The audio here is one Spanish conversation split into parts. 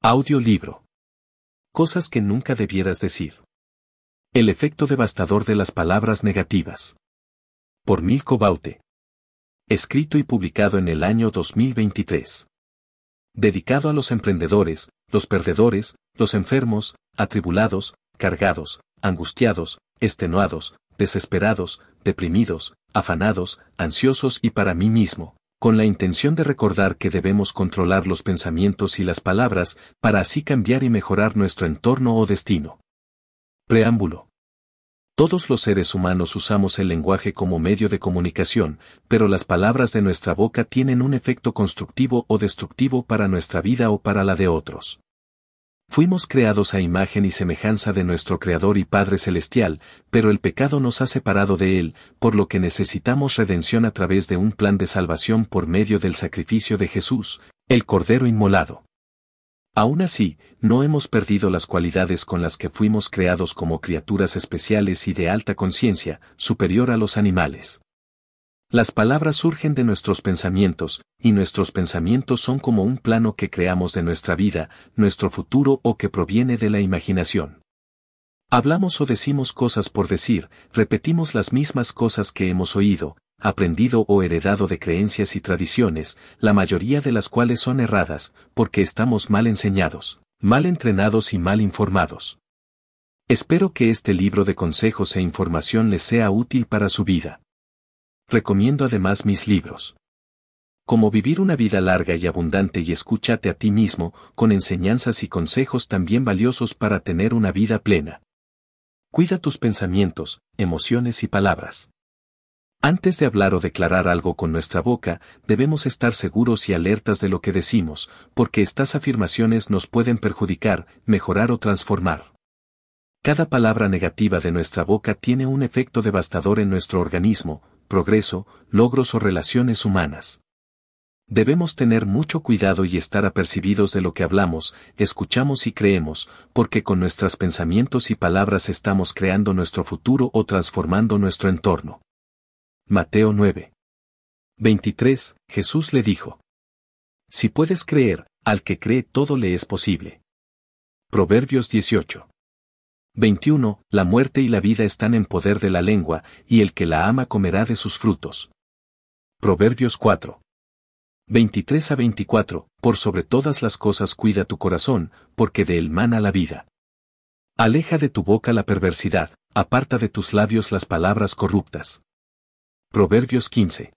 Audiolibro. Cosas que nunca debieras decir. El efecto devastador de las palabras negativas. Por Milko Baute. Escrito y publicado en el año 2023. Dedicado a los emprendedores, los perdedores, los enfermos, atribulados, cargados, angustiados, extenuados, desesperados, deprimidos, afanados, ansiosos y para mí mismo, con la intención de recordar que debemos controlar los pensamientos y las palabras, para así cambiar y mejorar nuestro entorno o destino. Preámbulo. Todos los seres humanos usamos el lenguaje como medio de comunicación, pero las palabras de nuestra boca tienen un efecto constructivo o destructivo para nuestra vida o para la de otros. Fuimos creados a imagen y semejanza de nuestro Creador y Padre Celestial, pero el pecado nos ha separado de Él, por lo que necesitamos redención a través de un plan de salvación por medio del sacrificio de Jesús, el Cordero inmolado. Aún así, no hemos perdido las cualidades con las que fuimos creados como criaturas especiales y de alta conciencia, superior a los animales. Las palabras surgen de nuestros pensamientos, y nuestros pensamientos son como un plano que creamos de nuestra vida, nuestro futuro o que proviene de la imaginación. Hablamos o decimos cosas por decir, repetimos las mismas cosas que hemos oído, aprendido o heredado de creencias y tradiciones, la mayoría de las cuales son erradas, porque estamos mal enseñados, mal entrenados y mal informados. Espero que este libro de consejos e información les sea útil para su vida. Recomiendo además mis libros. Cómo vivir una vida larga y abundante y escúchate a ti mismo, con enseñanzas y consejos también valiosos para tener una vida plena. Cuida tus pensamientos, emociones y palabras. Antes de hablar o declarar algo con nuestra boca, debemos estar seguros y alertas de lo que decimos, porque estas afirmaciones nos pueden perjudicar, mejorar o transformar. Cada palabra negativa de nuestra boca tiene un efecto devastador en nuestro organismo, progreso, logros o relaciones humanas. Debemos tener mucho cuidado y estar apercibidos de lo que hablamos, escuchamos y creemos, porque con nuestros pensamientos y palabras estamos creando nuestro futuro o transformando nuestro entorno. Mateo 9. 23, Jesús le dijo: Si puedes creer, al que cree todo le es posible. Proverbios 18. 21, La muerte y la vida están en poder de la lengua, y el que la ama comerá de sus frutos. Proverbios 4. 23 a 24, Por sobre todas las cosas cuida tu corazón, porque de él mana la vida. Aleja de tu boca la perversidad, aparta de tus labios las palabras corruptas. Proverbios 15.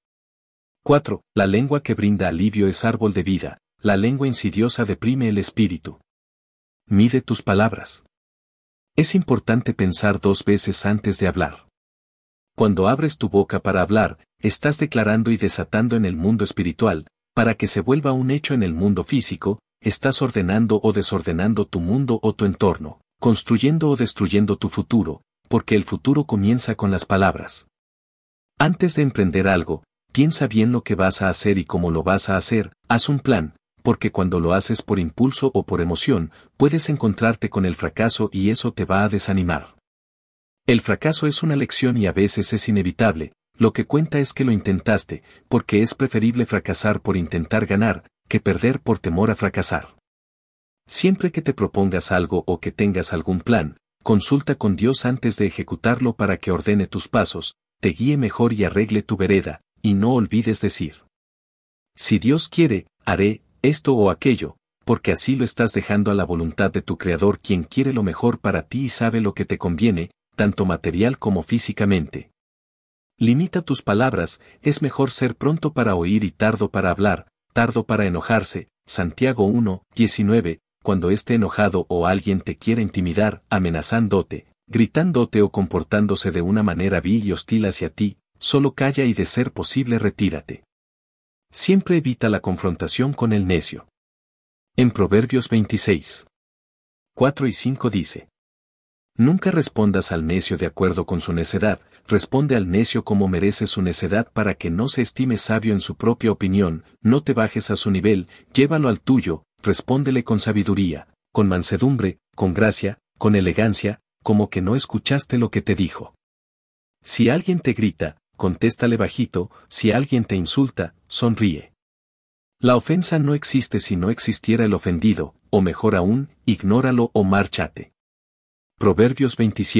4, La lengua que brinda alivio es árbol de vida, la lengua insidiosa deprime el espíritu. Mide tus palabras. Es importante pensar 2 veces antes de hablar. Cuando abres tu boca para hablar, estás declarando y desatando en el mundo espiritual, para que se vuelva un hecho en el mundo físico, estás ordenando o desordenando tu mundo o tu entorno, construyendo o destruyendo tu futuro, porque el futuro comienza con las palabras. Antes de emprender algo, piensa bien lo que vas a hacer y cómo lo vas a hacer, haz un plan, porque cuando lo haces por impulso o por emoción, puedes encontrarte con el fracaso y eso te va a desanimar. El fracaso es una lección y a veces es inevitable, lo que cuenta es que lo intentaste, porque es preferible fracasar por intentar ganar, que perder por temor a fracasar. Siempre que te propongas algo o que tengas algún plan, consulta con Dios antes de ejecutarlo para que ordene tus pasos, te guíe mejor y arregle tu vereda, y no olvides decir: Si Dios quiere, haré esto o aquello, porque así lo estás dejando a la voluntad de tu Creador, quien quiere lo mejor para ti y sabe lo que te conviene, tanto material como físicamente. Limita tus palabras, es mejor ser pronto para oír y tardo para hablar, tardo para enojarse. Santiago 1, 19, Cuando esté enojado o alguien te quiera intimidar, amenazándote, gritándote o comportándose de una manera vil y hostil hacia ti, solo calla y de ser posible retírate. Siempre evita la confrontación con el necio. En Proverbios 26. 4 y 5 dice: Nunca respondas al necio de acuerdo con su necedad, responde al necio como merece su necedad para que no se estime sabio en su propia opinión, no te bajes a su nivel, llévalo al tuyo, respóndele con sabiduría, con mansedumbre, con gracia, con elegancia, como que no escuchaste lo que te dijo. Si alguien te grita, contéstale bajito, si alguien te insulta, sonríe. La ofensa no existe si no existiera el ofendido, o mejor aún, ignóralo o márchate. Proverbios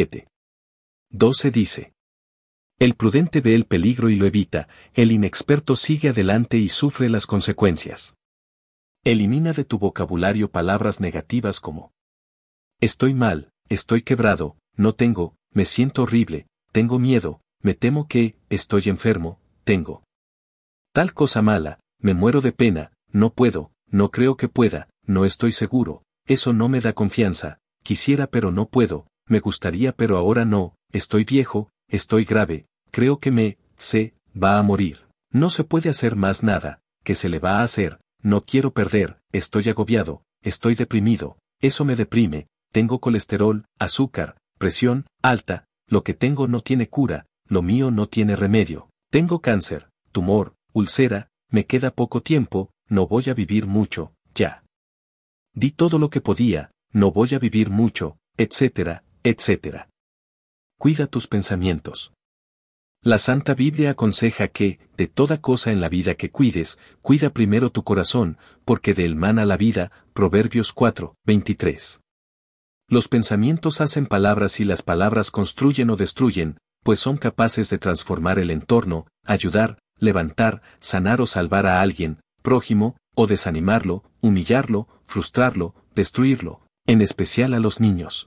27:12 dice: el prudente ve el peligro y lo evita, el inexperto sigue adelante y sufre las consecuencias. Elimina de tu vocabulario palabras negativas como: estoy mal, estoy quebrado, no tengo, me siento horrible, tengo miedo, me temo que, estoy enfermo, tengo tal cosa mala, me muero de pena, no puedo, no creo que pueda, no estoy seguro, eso no me da confianza, quisiera pero no puedo, me gustaría pero ahora no, estoy viejo, estoy grave, creo que va a morir, no se puede hacer más nada, ¿qué se le va a hacer? No quiero perder, estoy agobiado, estoy deprimido, eso me deprime, tengo colesterol, azúcar, presión alta, lo que tengo no tiene cura, lo mío no tiene remedio, tengo cáncer, tumor, úlcera, me queda poco tiempo, no voy a vivir mucho, ya. Di todo lo que podía, no voy a vivir mucho, etcétera, etcétera. Cuida tus pensamientos. La Santa Biblia aconseja que, de toda cosa en la vida que cuides, cuida primero tu corazón, porque de él mana la vida, Proverbios 4:23. Los pensamientos hacen palabras y las palabras construyen o destruyen, pues son capaces de transformar el entorno, ayudar, levantar, sanar o salvar a alguien, prójimo, o desanimarlo, humillarlo, frustrarlo, destruirlo, en especial a los niños.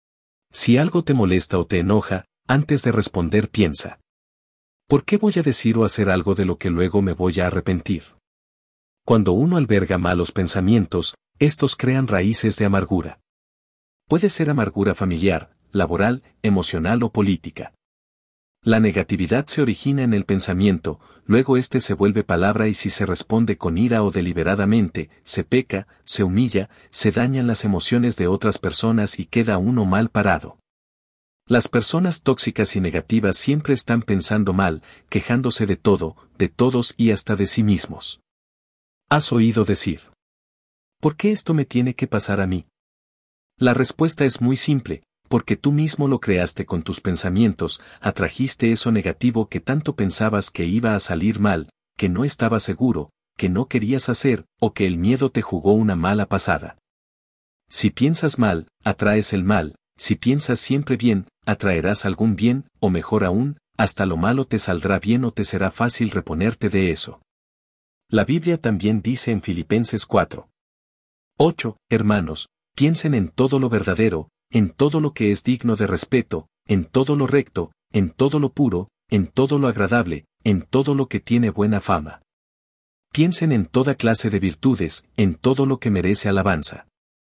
Si algo te molesta o te enoja, antes de responder piensa: ¿por qué voy a decir o hacer algo de lo que luego me voy a arrepentir? Cuando uno alberga malos pensamientos, estos crean raíces de amargura. Puede ser amargura familiar, laboral, emocional o política. La negatividad se origina en el pensamiento, luego este se vuelve palabra y si se responde con ira o deliberadamente, se peca, se humilla, se dañan las emociones de otras personas y queda uno mal parado. Las personas tóxicas y negativas siempre están pensando mal, quejándose de todo, de todos y hasta de sí mismos. ¿Has oído decir: ¿por qué esto me tiene que pasar a mí? La respuesta es muy simple: porque tú mismo lo creaste con tus pensamientos, atrajiste eso negativo que tanto pensabas que iba a salir mal, que no estabas seguro, que no querías hacer, o que el miedo te jugó una mala pasada. Si piensas mal, atraes el mal, si piensas siempre bien, atraerás algún bien, o mejor aún, hasta lo malo te saldrá bien o te será fácil reponerte de eso. La Biblia también dice en Filipenses 4:8, hermanos, piensen en todo lo verdadero, en todo lo que es digno de respeto, en todo lo recto, en todo lo puro, en todo lo agradable, en todo lo que tiene buena fama. Piensen en toda clase de virtudes, en todo lo que merece alabanza.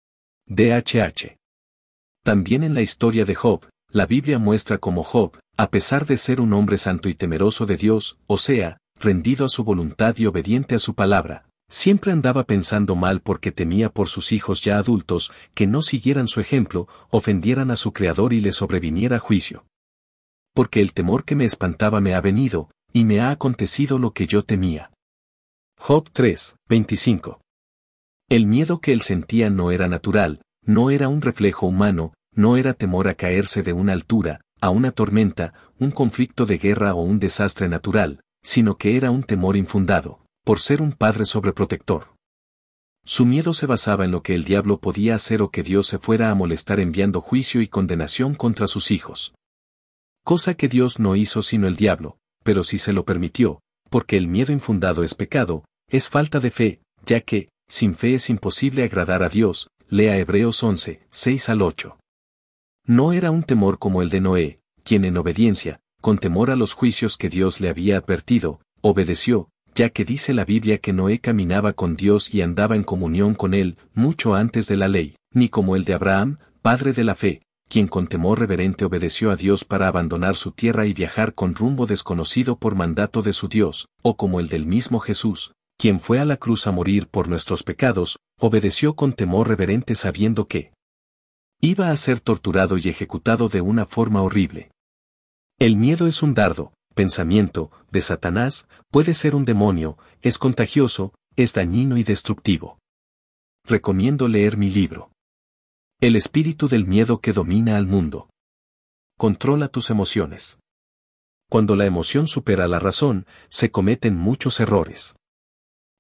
D.H.H. También en la historia de Job, la Biblia muestra cómo Job, a pesar de ser un hombre santo y temeroso de Dios, o sea, rendido a su voluntad y obediente a su palabra, siempre andaba pensando mal porque temía por sus hijos ya adultos, que no siguieran su ejemplo, ofendieran a su Creador y le sobreviniera juicio. Porque el temor que me espantaba me ha venido, y me ha acontecido lo que yo temía. Job 3:25. El miedo que él sentía no era natural, no era un reflejo humano, no era temor a caerse de una altura, a una tormenta, un conflicto de guerra o un desastre natural, sino que era un temor infundado, por ser un padre sobreprotector. Su miedo se basaba en lo que el diablo podía hacer o que Dios se fuera a molestar enviando juicio y condenación contra sus hijos. Cosa que Dios no hizo sino el diablo, pero sí se lo permitió, porque el miedo infundado es pecado, es falta de fe, ya que, sin fe es imposible agradar a Dios, lea Hebreos 11:6-8. No era un temor como el de Noé, quien en obediencia, con temor a los juicios que Dios le había advertido, obedeció, ya que dice la Biblia que Noé caminaba con Dios y andaba en comunión con él, mucho antes de la ley, ni como el de Abraham, padre de la fe, quien con temor reverente obedeció a Dios para abandonar su tierra y viajar con rumbo desconocido por mandato de su Dios, o como el del mismo Jesús, quien fue a la cruz a morir por nuestros pecados, obedeció con temor reverente sabiendo que iba a ser torturado y ejecutado de una forma horrible. El miedo es un dardo, pensamiento, de Satanás, puede ser un demonio, es contagioso, es dañino y destructivo. Recomiendo leer mi libro. El espíritu del miedo que domina al mundo. Controla tus emociones. Cuando la emoción supera la razón, se cometen muchos errores.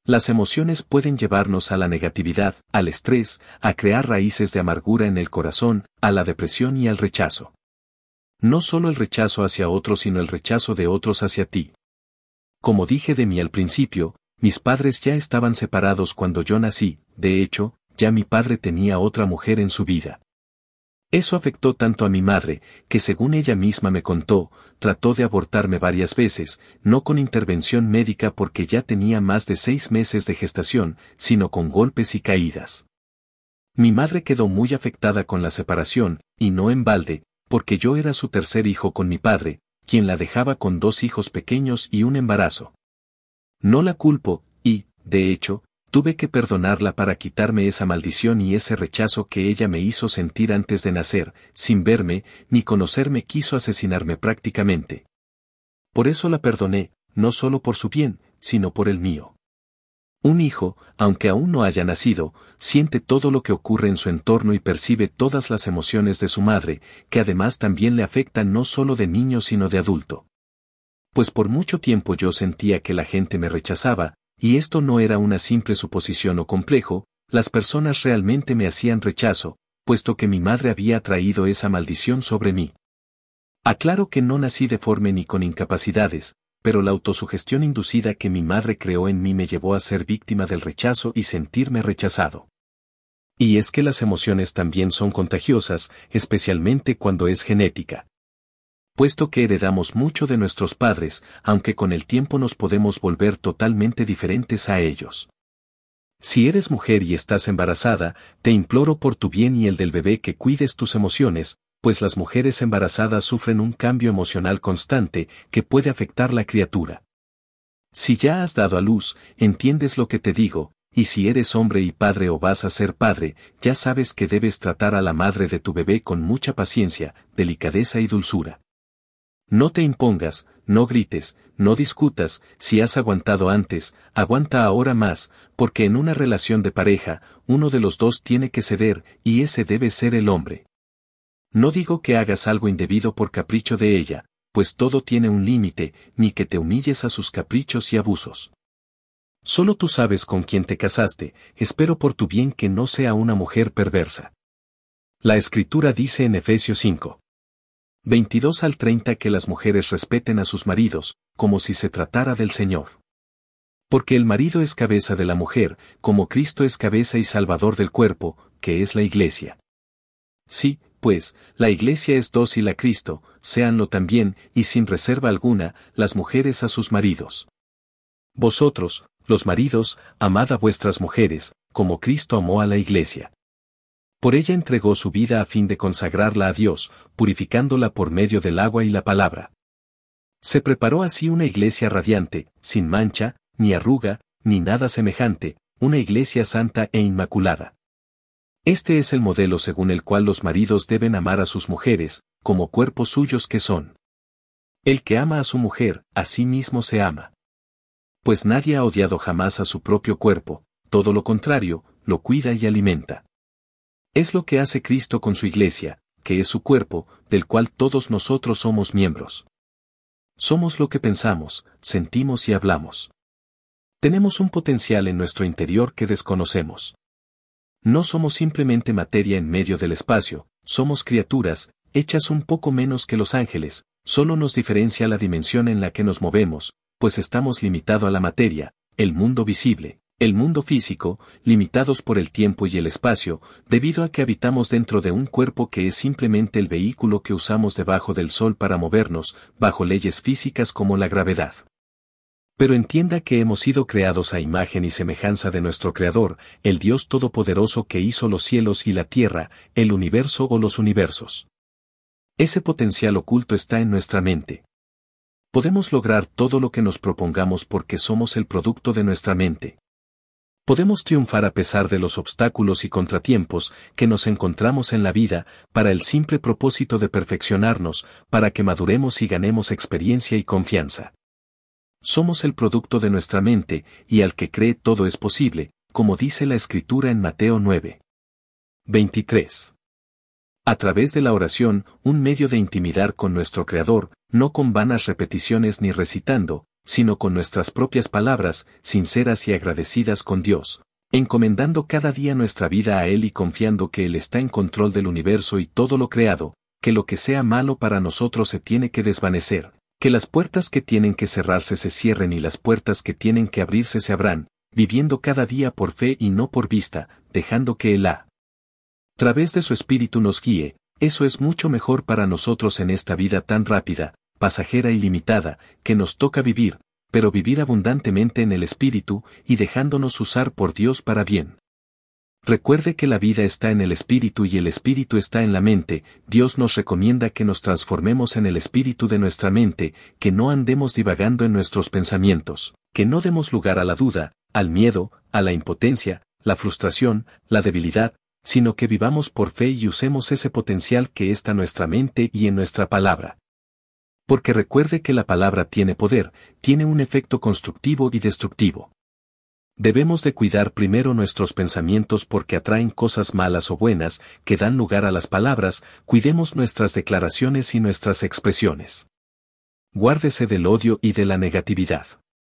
Las emociones pueden llevarnos a la negatividad, al estrés, a crear raíces de amargura en el corazón, a la depresión y al rechazo. No solo el rechazo hacia otros, sino el rechazo de otros hacia ti. Como dije de mí al principio, mis padres ya estaban separados cuando yo nací, de hecho, ya mi padre tenía otra mujer en su vida. Eso afectó tanto a mi madre, que según ella misma me contó, trató de abortarme varias veces, no con intervención médica porque ya tenía más de 6 meses de gestación, sino con golpes y caídas. Mi madre quedó muy afectada con la separación, y no en balde, porque yo era su tercer hijo con mi padre, quien la dejaba con 2 hijos pequeños y un embarazo. No la culpo, y, de hecho, tuve que perdonarla para quitarme esa maldición y ese rechazo que ella me hizo sentir antes de nacer, sin verme, ni conocerme quiso asesinarme prácticamente. Por eso la perdoné, no solo por su bien, sino por el mío. Un hijo, aunque aún no haya nacido, siente todo lo que ocurre en su entorno y percibe todas las emociones de su madre, que además también le afectan no solo de niño sino de adulto. Pues por mucho tiempo yo sentía que la gente me rechazaba, y esto no era una simple suposición o complejo, las personas realmente me hacían rechazo, puesto que mi madre había traído esa maldición sobre mí. Aclaro que no nací deforme ni con incapacidades, pero la autosugestión inducida que mi madre creó en mí me llevó a ser víctima del rechazo y sentirme rechazado. Y es que las emociones también son contagiosas, especialmente cuando es genética. Puesto que heredamos mucho de nuestros padres, aunque con el tiempo nos podemos volver totalmente diferentes a ellos. Si eres mujer y estás embarazada, te imploro por tu bien y el del bebé que cuides tus emociones, pues las mujeres embarazadas sufren un cambio emocional constante que puede afectar la criatura. Si ya has dado a luz, entiendes lo que te digo, y si eres hombre y padre o vas a ser padre, ya sabes que debes tratar a la madre de tu bebé con mucha paciencia, delicadeza y dulzura. No te impongas, no grites, no discutas, si has aguantado antes, aguanta ahora más, porque en una relación de pareja, uno de los dos tiene que ceder, y ese debe ser el hombre. No digo que hagas algo indebido por capricho de ella, pues todo tiene un límite, ni que te humilles a sus caprichos y abusos. Solo tú sabes con quién te casaste, espero por tu bien que no sea una mujer perversa. La Escritura dice en Efesios 5. 22 al 30 que las mujeres respeten a sus maridos, como si se tratara del Señor. Porque el marido es cabeza de la mujer, como Cristo es cabeza y salvador del cuerpo, que es la Iglesia. Sí, pues, la Iglesia es dócil a Cristo, séanlo también, y sin reserva alguna, las mujeres a sus maridos. Vosotros, los maridos, amad a vuestras mujeres, como Cristo amó a la Iglesia. Por ella entregó su vida a fin de consagrarla a Dios, purificándola por medio del agua y la palabra. Se preparó así una iglesia radiante, sin mancha, ni arruga, ni nada semejante, una iglesia santa e inmaculada. Este es el modelo según el cual los maridos deben amar a sus mujeres, como cuerpos suyos que son. El que ama a su mujer, a sí mismo se ama. Pues nadie ha odiado jamás a su propio cuerpo, todo lo contrario, lo cuida y alimenta. Es lo que hace Cristo con su iglesia, que es su cuerpo, del cual todos nosotros somos miembros. Somos lo que pensamos, sentimos y hablamos. Tenemos un potencial en nuestro interior que desconocemos. No somos simplemente materia en medio del espacio, somos criaturas, hechas un poco menos que los ángeles, solo nos diferencia la dimensión en la que nos movemos, pues estamos limitados a la materia, el mundo visible. El mundo físico, limitados por el tiempo y el espacio, debido a que habitamos dentro de un cuerpo que es simplemente el vehículo que usamos debajo del sol para movernos, bajo leyes físicas como la gravedad. Pero entienda que hemos sido creados a imagen y semejanza de nuestro Creador, el Dios Todopoderoso que hizo los cielos y la tierra, el universo o los universos. Ese potencial oculto está en nuestra mente. Podemos lograr todo lo que nos propongamos porque somos el producto de nuestra mente. Podemos triunfar a pesar de los obstáculos y contratiempos que nos encontramos en la vida, para el simple propósito de perfeccionarnos, para que maduremos y ganemos experiencia y confianza. Somos el producto de nuestra mente, y al que cree todo es posible, como dice la Escritura en Mateo 9. 23. A través de la oración, un medio de intimidar con nuestro Creador, no con vanas repeticiones ni recitando, sino con nuestras propias palabras, sinceras y agradecidas con Dios, encomendando cada día nuestra vida a Él y confiando que Él está en control del universo y todo lo creado, que lo que sea malo para nosotros se tiene que desvanecer, que las puertas que tienen que cerrarse se cierren y las puertas que tienen que abrirse se abran, viviendo cada día por fe y no por vista, dejando que Él a través de su Espíritu nos guíe. Eso es mucho mejor para nosotros en esta vida tan rápida, pasajera y limitada, que nos toca vivir, pero vivir abundantemente en el Espíritu y dejándonos usar por Dios para bien. Recuerde que la vida está en el Espíritu y el Espíritu está en la mente. Dios nos recomienda que nos transformemos en el Espíritu de nuestra mente, que no andemos divagando en nuestros pensamientos, que no demos lugar a la duda, al miedo, a la impotencia, la frustración, la debilidad, sino que vivamos por fe y usemos ese potencial que está en nuestra mente y en nuestra palabra. Porque recuerde que la palabra tiene poder, tiene un efecto constructivo y destructivo. Debemos de cuidar primero nuestros pensamientos porque atraen cosas malas o buenas, que dan lugar a las palabras. Cuidemos nuestras declaraciones y nuestras expresiones. Guárdese del odio y de la negatividad.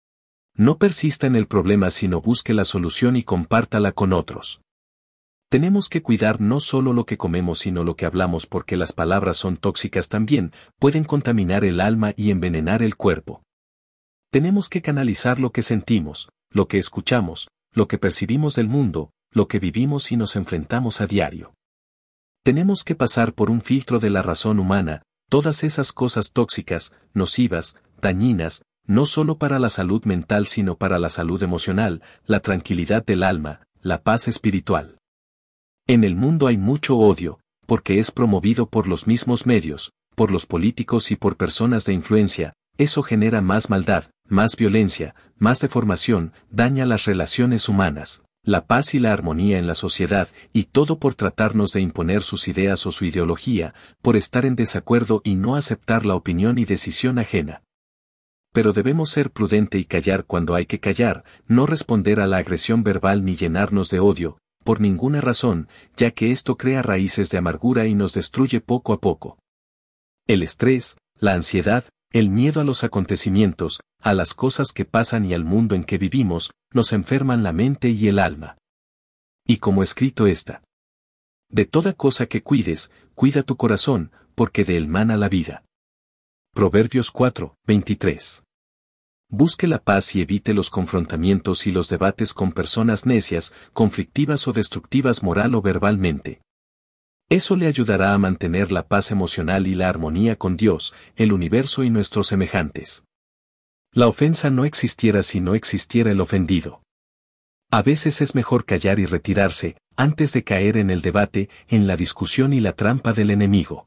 No persista en el problema sino busque la solución y compártala con otros. Tenemos que cuidar no solo lo que comemos sino lo que hablamos porque las palabras son tóxicas también, pueden contaminar el alma y envenenar el cuerpo. Tenemos que canalizar lo que sentimos, lo que escuchamos, lo que percibimos del mundo, lo que vivimos y nos enfrentamos a diario. Tenemos que pasar por un filtro de la razón humana, todas esas cosas tóxicas, nocivas, dañinas, no solo para la salud mental sino para la salud emocional, la tranquilidad del alma, la paz espiritual. En el mundo hay mucho odio, porque es promovido por los mismos medios, por los políticos y por personas de influencia. Eso genera más maldad, más violencia, más deformación, daña las relaciones humanas, la paz y la armonía en la sociedad, y todo por tratarnos de imponer sus ideas o su ideología, por estar en desacuerdo y no aceptar la opinión y decisión ajena. Pero debemos ser prudente y callar cuando hay que callar, no responder a la agresión verbal ni llenarnos de odio, por ninguna razón, ya que esto crea raíces de amargura y nos destruye poco a poco. El estrés, la ansiedad, el miedo a los acontecimientos, a las cosas que pasan y al mundo en que vivimos, nos enferman la mente y el alma. Y como escrito está: de toda cosa que cuides, cuida tu corazón, porque de él mana la vida. Proverbios 4:23. Busque la paz y evite los confrontamientos y los debates con personas necias, conflictivas o destructivas moral o verbalmente. Eso le ayudará a mantener la paz emocional y la armonía con Dios, el universo y nuestros semejantes. La ofensa no existiera si no existiera el ofendido. A veces es mejor callar y retirarse, antes de caer en el debate, en la discusión y la trampa del enemigo.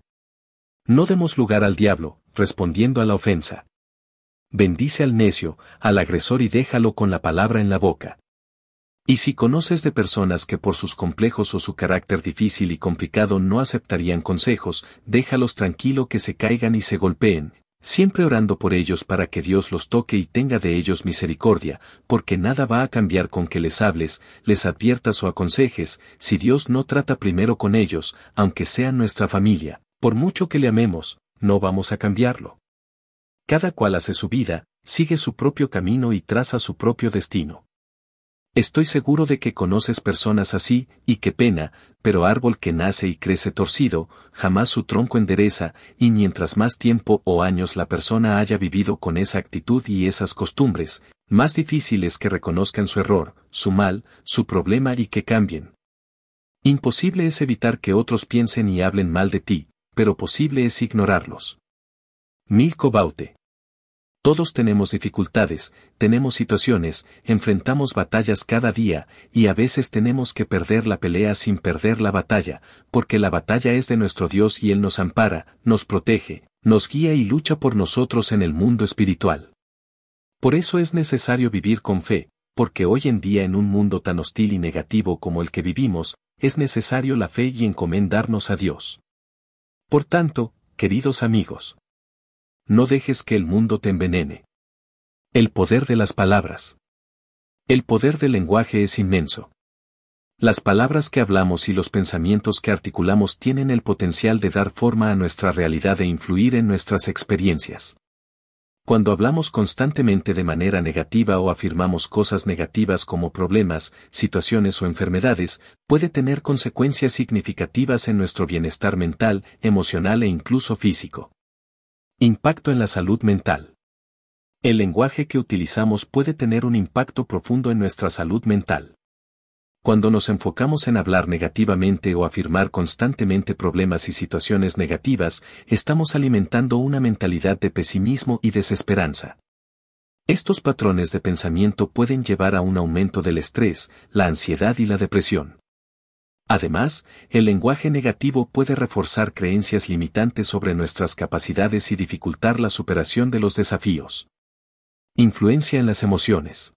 No demos lugar al diablo, respondiendo a la ofensa. Bendice al necio, al agresor y déjalo con la palabra en la boca. Y si conoces de personas que por sus complejos o su carácter difícil y complicado no aceptarían consejos, déjalos tranquilo que se caigan y se golpeen, siempre orando por ellos para que Dios los toque y tenga de ellos misericordia, porque nada va a cambiar con que les hables, les adviertas o aconsejes, si Dios no trata primero con ellos, aunque sean nuestra familia, por mucho que le amemos, no vamos a cambiarlo. Cada cual hace su vida, sigue su propio camino y traza su propio destino. Estoy seguro de que conoces personas así, y qué pena, pero árbol que nace y crece torcido, jamás su tronco endereza, y mientras más tiempo o años la persona haya vivido con esa actitud y esas costumbres, más difícil es que reconozcan su error, su mal, su problema y que cambien. Imposible es evitar que otros piensen y hablen mal de ti, pero posible es ignorarlos. Milko Baute. Todos tenemos dificultades, tenemos situaciones, enfrentamos batallas cada día, y a veces tenemos que perder la pelea sin perder la batalla, porque la batalla es de nuestro Dios y Él nos ampara, nos protege, nos guía y lucha por nosotros en el mundo espiritual. Por eso es necesario vivir con fe, porque hoy en día en un mundo tan hostil y negativo como el que vivimos, es necesario la fe y encomendarnos a Dios. Por tanto, queridos amigos, no dejes que el mundo te envenene. El poder de las palabras. El poder del lenguaje es inmenso. Las palabras que hablamos y los pensamientos que articulamos tienen el potencial de dar forma a nuestra realidad e influir en nuestras experiencias. Cuando hablamos constantemente de manera negativa o afirmamos cosas negativas como problemas, situaciones o enfermedades, puede tener consecuencias significativas en nuestro bienestar mental, emocional e incluso físico. Impacto en la salud mental. El lenguaje que utilizamos puede tener un impacto profundo en nuestra salud mental. Cuando nos enfocamos en hablar negativamente o afirmar constantemente problemas y situaciones negativas, estamos alimentando una mentalidad de pesimismo y desesperanza. Estos patrones de pensamiento pueden llevar a un aumento del estrés, la ansiedad y la depresión. Además, el lenguaje negativo puede reforzar creencias limitantes sobre nuestras capacidades y dificultar la superación de los desafíos. Influencia en las emociones.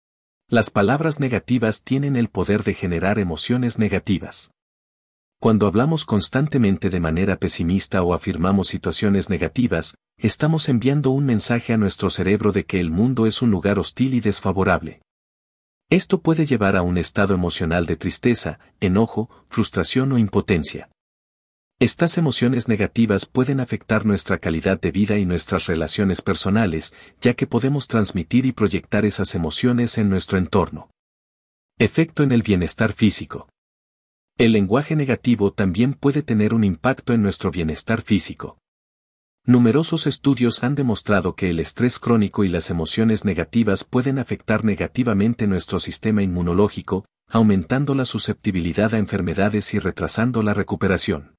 Las palabras negativas tienen el poder de generar emociones negativas. Cuando hablamos constantemente de manera pesimista o afirmamos situaciones negativas, estamos enviando un mensaje a nuestro cerebro de que el mundo es un lugar hostil y desfavorable. Esto puede llevar a un estado emocional de tristeza, enojo, frustración o impotencia. Estas emociones negativas pueden afectar nuestra calidad de vida y nuestras relaciones personales, ya que podemos transmitir y proyectar esas emociones en nuestro entorno. Efecto en el bienestar físico. El lenguaje negativo también puede tener un impacto en nuestro bienestar físico. Numerosos estudios han demostrado que el estrés crónico y las emociones negativas pueden afectar negativamente nuestro sistema inmunológico, aumentando la susceptibilidad a enfermedades y retrasando la recuperación.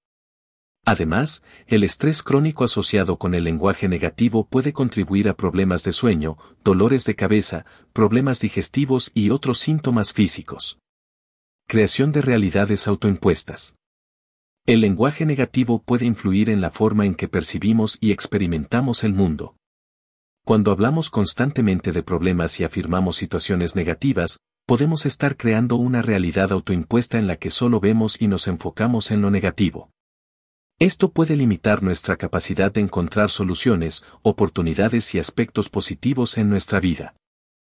Además, el estrés crónico asociado con el lenguaje negativo puede contribuir a problemas de sueño, dolores de cabeza, problemas digestivos y otros síntomas físicos. Creación de realidades autoimpuestas. El lenguaje negativo puede influir en la forma en que percibimos y experimentamos el mundo. Cuando hablamos constantemente de problemas y afirmamos situaciones negativas, podemos estar creando una realidad autoimpuesta en la que solo vemos y nos enfocamos en lo negativo. Esto puede limitar nuestra capacidad de encontrar soluciones, oportunidades y aspectos positivos en nuestra vida.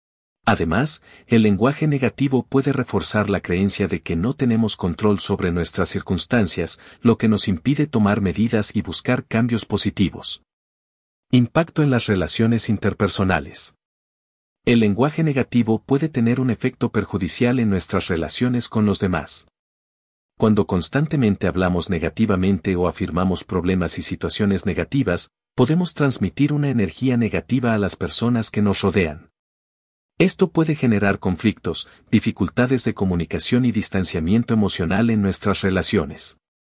Además, el lenguaje negativo puede reforzar la creencia de que no tenemos control sobre nuestras circunstancias, lo que nos impide tomar medidas y buscar cambios positivos. Impacto en las relaciones interpersonales. El lenguaje negativo puede tener un efecto perjudicial en nuestras relaciones con los demás. Cuando constantemente hablamos negativamente o afirmamos problemas y situaciones negativas, podemos transmitir una energía negativa a las personas que nos rodean. Esto puede generar conflictos, dificultades de comunicación y distanciamiento emocional en nuestras relaciones.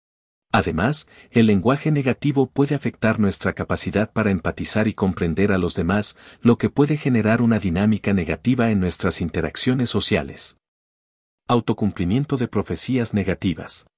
Además, el lenguaje negativo puede afectar nuestra capacidad para empatizar y comprender a los demás, lo que puede generar una dinámica negativa en nuestras interacciones sociales. Autocumplimiento de profecías negativas.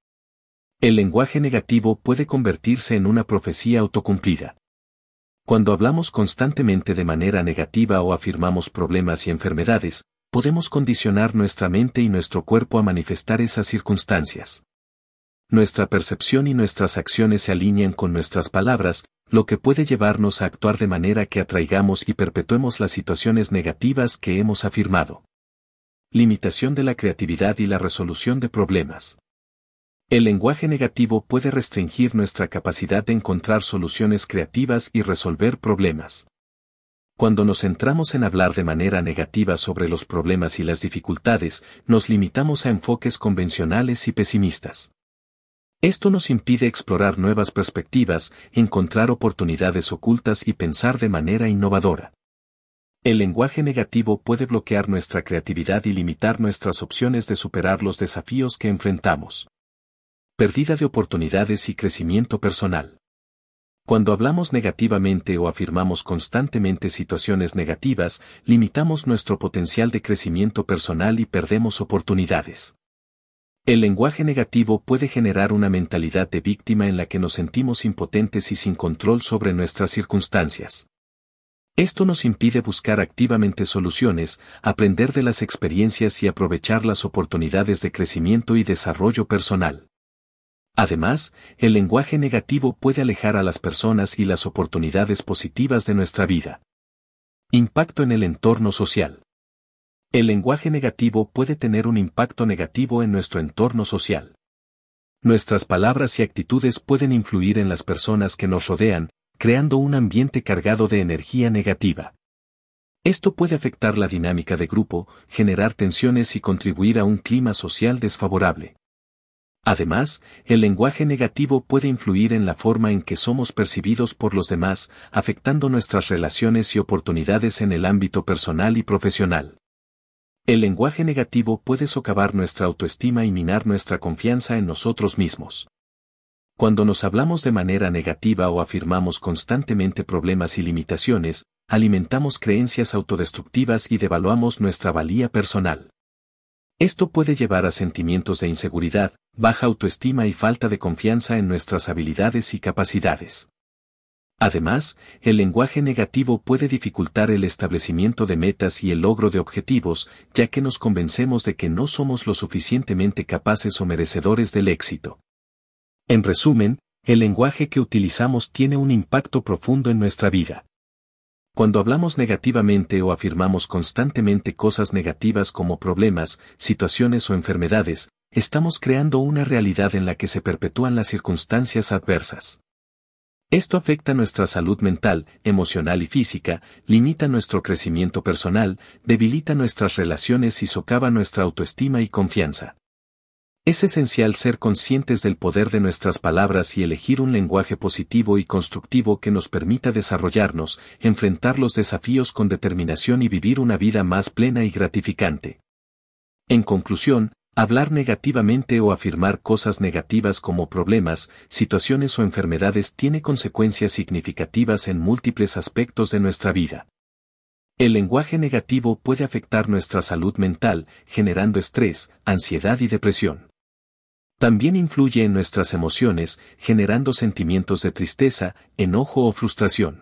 El lenguaje negativo puede convertirse en una profecía autocumplida. Cuando hablamos constantemente de manera negativa o afirmamos problemas y enfermedades, podemos condicionar nuestra mente y nuestro cuerpo a manifestar esas circunstancias. Nuestra percepción y nuestras acciones se alinean con nuestras palabras, lo que puede llevarnos a actuar de manera que atraigamos y perpetuemos las situaciones negativas que hemos afirmado. Limitación de la creatividad y la resolución de problemas. El lenguaje negativo puede restringir nuestra capacidad de encontrar soluciones creativas y resolver problemas. Cuando nos centramos en hablar de manera negativa sobre los problemas y las dificultades, nos limitamos a enfoques convencionales y pesimistas. Esto nos impide explorar nuevas perspectivas, encontrar oportunidades ocultas y pensar de manera innovadora. El lenguaje negativo puede bloquear nuestra creatividad y limitar nuestras opciones de superar los desafíos que enfrentamos. Pérdida de oportunidades y crecimiento personal. Cuando hablamos negativamente o afirmamos constantemente situaciones negativas, limitamos nuestro potencial de crecimiento personal y perdemos oportunidades. El lenguaje negativo puede generar una mentalidad de víctima en la que nos sentimos impotentes y sin control sobre nuestras circunstancias. Esto nos impide buscar activamente soluciones, aprender de las experiencias y aprovechar las oportunidades de crecimiento y desarrollo personal. Además, el lenguaje negativo puede alejar a las personas y las oportunidades positivas de nuestra vida. Impacto en el entorno social. El lenguaje negativo puede tener un impacto negativo en nuestro entorno social. Nuestras palabras y actitudes pueden influir en las personas que nos rodean, creando un ambiente cargado de energía negativa. Esto puede afectar la dinámica de grupo, generar tensiones y contribuir a un clima social desfavorable. Además, el lenguaje negativo puede influir en la forma en que somos percibidos por los demás, afectando nuestras relaciones y oportunidades en el ámbito personal y profesional. El lenguaje negativo puede socavar nuestra autoestima y minar nuestra confianza en nosotros mismos. Cuando nos hablamos de manera negativa o afirmamos constantemente problemas y limitaciones, alimentamos creencias autodestructivas y devaluamos nuestra valía personal. Esto puede llevar a sentimientos de inseguridad, baja autoestima y falta de confianza en nuestras habilidades y capacidades. Además, el lenguaje negativo puede dificultar el establecimiento de metas y el logro de objetivos, ya que nos convencemos de que no somos lo suficientemente capaces o merecedores del éxito. En resumen, el lenguaje que utilizamos tiene un impacto profundo en nuestra vida. Cuando hablamos negativamente o afirmamos constantemente cosas negativas como problemas, situaciones o enfermedades, estamos creando una realidad en la que se perpetúan las circunstancias adversas. Esto afecta nuestra salud mental, emocional y física, limita nuestro crecimiento personal, debilita nuestras relaciones y socava nuestra autoestima y confianza. Es esencial ser conscientes del poder de nuestras palabras y elegir un lenguaje positivo y constructivo que nos permita desarrollarnos, enfrentar los desafíos con determinación y vivir una vida más plena y gratificante. En conclusión, hablar negativamente o afirmar cosas negativas como problemas, situaciones o enfermedades tiene consecuencias significativas en múltiples aspectos de nuestra vida. El lenguaje negativo puede afectar nuestra salud mental, generando estrés, ansiedad y depresión. También influye en nuestras emociones, generando sentimientos de tristeza, enojo o frustración.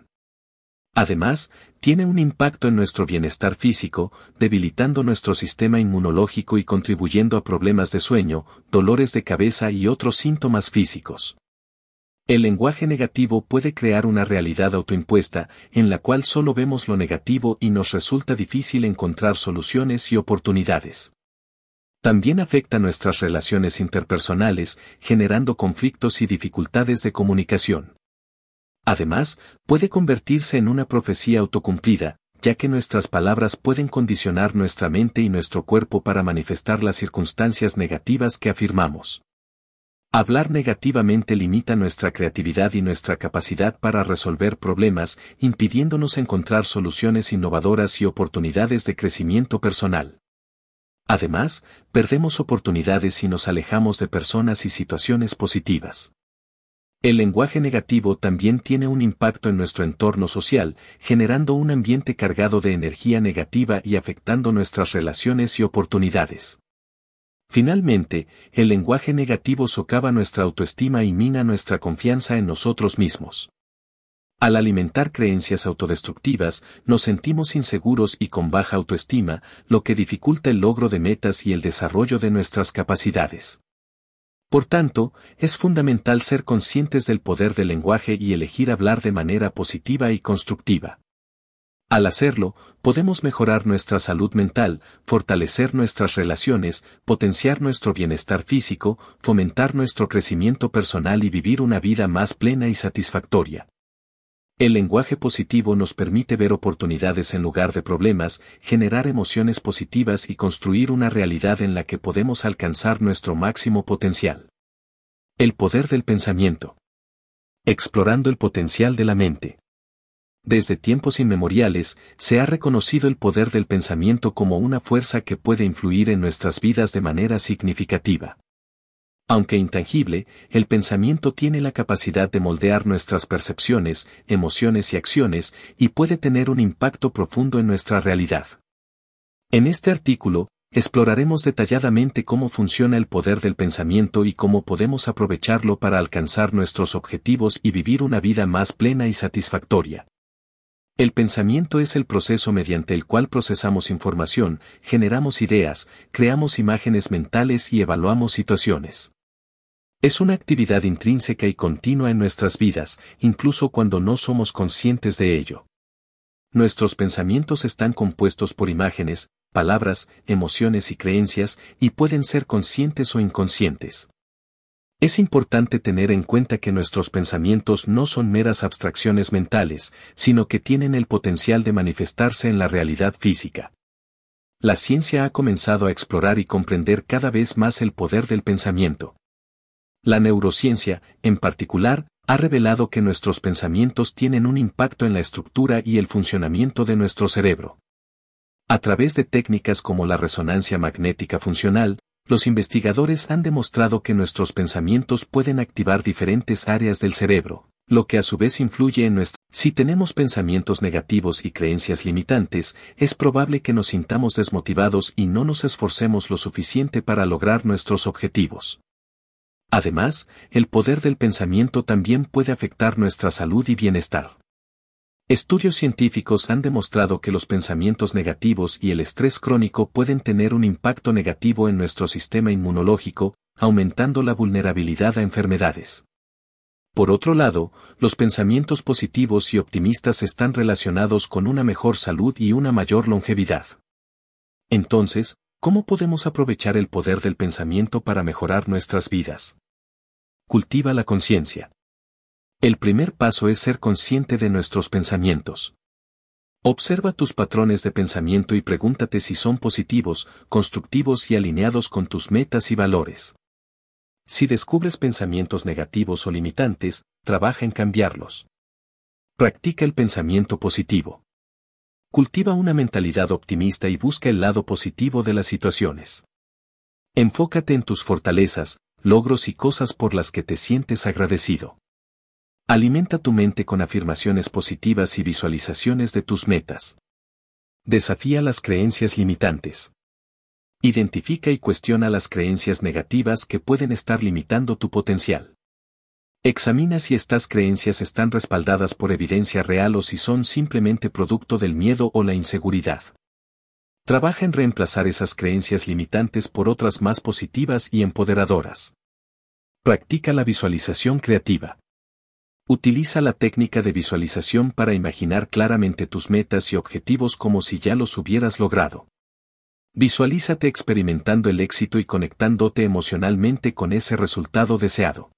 Además, tiene un impacto en nuestro bienestar físico, debilitando nuestro sistema inmunológico y contribuyendo a problemas de sueño, dolores de cabeza y otros síntomas físicos. El lenguaje negativo puede crear una realidad autoimpuesta, en la cual solo vemos lo negativo y nos resulta difícil encontrar soluciones y oportunidades. También afecta nuestras relaciones interpersonales, generando conflictos y dificultades de comunicación. Además, puede convertirse en una profecía autocumplida, ya que nuestras palabras pueden condicionar nuestra mente y nuestro cuerpo para manifestar las circunstancias negativas que afirmamos. Hablar negativamente limita nuestra creatividad y nuestra capacidad para resolver problemas, impidiéndonos encontrar soluciones innovadoras y oportunidades de crecimiento personal. Además, perdemos oportunidades y nos alejamos de personas y situaciones positivas. El lenguaje negativo también tiene un impacto en nuestro entorno social, generando un ambiente cargado de energía negativa y afectando nuestras relaciones y oportunidades. Finalmente, el lenguaje negativo socava nuestra autoestima y mina nuestra confianza en nosotros mismos. Al alimentar creencias autodestructivas, nos sentimos inseguros y con baja autoestima, lo que dificulta el logro de metas y el desarrollo de nuestras capacidades. Por tanto, es fundamental ser conscientes del poder del lenguaje y elegir hablar de manera positiva y constructiva. Al hacerlo, podemos mejorar nuestra salud mental, fortalecer nuestras relaciones, potenciar nuestro bienestar físico, fomentar nuestro crecimiento personal y vivir una vida más plena y satisfactoria. El lenguaje positivo nos permite ver oportunidades en lugar de problemas, generar emociones positivas y construir una realidad en la que podemos alcanzar nuestro máximo potencial. El poder del pensamiento. Explorando el potencial de la mente. Desde tiempos inmemoriales, se ha reconocido el poder del pensamiento como una fuerza que puede influir en nuestras vidas de manera significativa. Aunque intangible, el pensamiento tiene la capacidad de moldear nuestras percepciones, emociones y acciones, y puede tener un impacto profundo en nuestra realidad. En este artículo, exploraremos detalladamente cómo funciona el poder del pensamiento y cómo podemos aprovecharlo para alcanzar nuestros objetivos y vivir una vida más plena y satisfactoria. El pensamiento es el proceso mediante el cual procesamos información, generamos ideas, creamos imágenes mentales y evaluamos situaciones. Es una actividad intrínseca y continua en nuestras vidas, incluso cuando no somos conscientes de ello. Nuestros pensamientos están compuestos por imágenes, palabras, emociones y creencias, y pueden ser conscientes o inconscientes. Es importante tener en cuenta que nuestros pensamientos no son meras abstracciones mentales, sino que tienen el potencial de manifestarse en la realidad física. La ciencia ha comenzado a explorar y comprender cada vez más el poder del pensamiento. La neurociencia, en particular, ha revelado que nuestros pensamientos tienen un impacto en la estructura y el funcionamiento de nuestro cerebro. A través de técnicas como la resonancia magnética funcional, los investigadores han demostrado que nuestros pensamientos pueden activar diferentes áreas del cerebro, lo que a su vez influye en nuestra... Si tenemos pensamientos negativos y creencias limitantes, es probable que nos sintamos desmotivados y no nos esforcemos lo suficiente para lograr nuestros objetivos. Además, el poder del pensamiento también puede afectar nuestra salud y bienestar. Estudios científicos han demostrado que los pensamientos negativos y el estrés crónico pueden tener un impacto negativo en nuestro sistema inmunológico, aumentando la vulnerabilidad a enfermedades. Por otro lado, los pensamientos positivos y optimistas están relacionados con una mejor salud y una mayor longevidad. Entonces, ¿cómo podemos aprovechar el poder del pensamiento para mejorar nuestras vidas? Cultiva la conciencia. El primer paso es ser consciente de nuestros pensamientos. Observa tus patrones de pensamiento y pregúntate si son positivos, constructivos y alineados con tus metas y valores. Si descubres pensamientos negativos o limitantes, trabaja en cambiarlos. Practica el pensamiento positivo. Cultiva una mentalidad optimista y busca el lado positivo de las situaciones. Enfócate en tus fortalezas, logros y cosas por las que te sientes agradecido. Alimenta tu mente con afirmaciones positivas y visualizaciones de tus metas. Desafía las creencias limitantes. Identifica y cuestiona las creencias negativas que pueden estar limitando tu potencial. Examina si estas creencias están respaldadas por evidencia real o si son simplemente producto del miedo o la inseguridad. Trabaja en reemplazar esas creencias limitantes por otras más positivas y empoderadoras. Practica la visualización creativa. Utiliza la técnica de visualización para imaginar claramente tus metas y objetivos como si ya los hubieras logrado. Visualízate experimentando el éxito y conectándote emocionalmente con ese resultado deseado.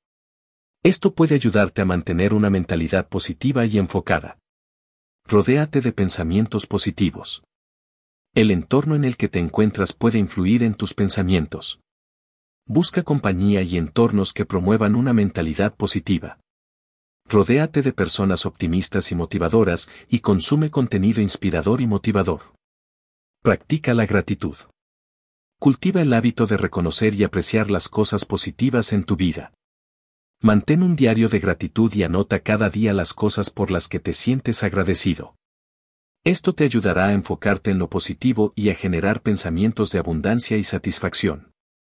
Esto puede ayudarte a mantener una mentalidad positiva y enfocada. Rodéate de pensamientos positivos. El entorno en el que te encuentras puede influir en tus pensamientos. Busca compañía y entornos que promuevan una mentalidad positiva. Rodéate de personas optimistas y motivadoras y consume contenido inspirador y motivador. Practica la gratitud. Cultiva el hábito de reconocer y apreciar las cosas positivas en tu vida. Mantén un diario de gratitud y anota cada día las cosas por las que te sientes agradecido. Esto te ayudará a enfocarte en lo positivo y a generar pensamientos de abundancia y satisfacción.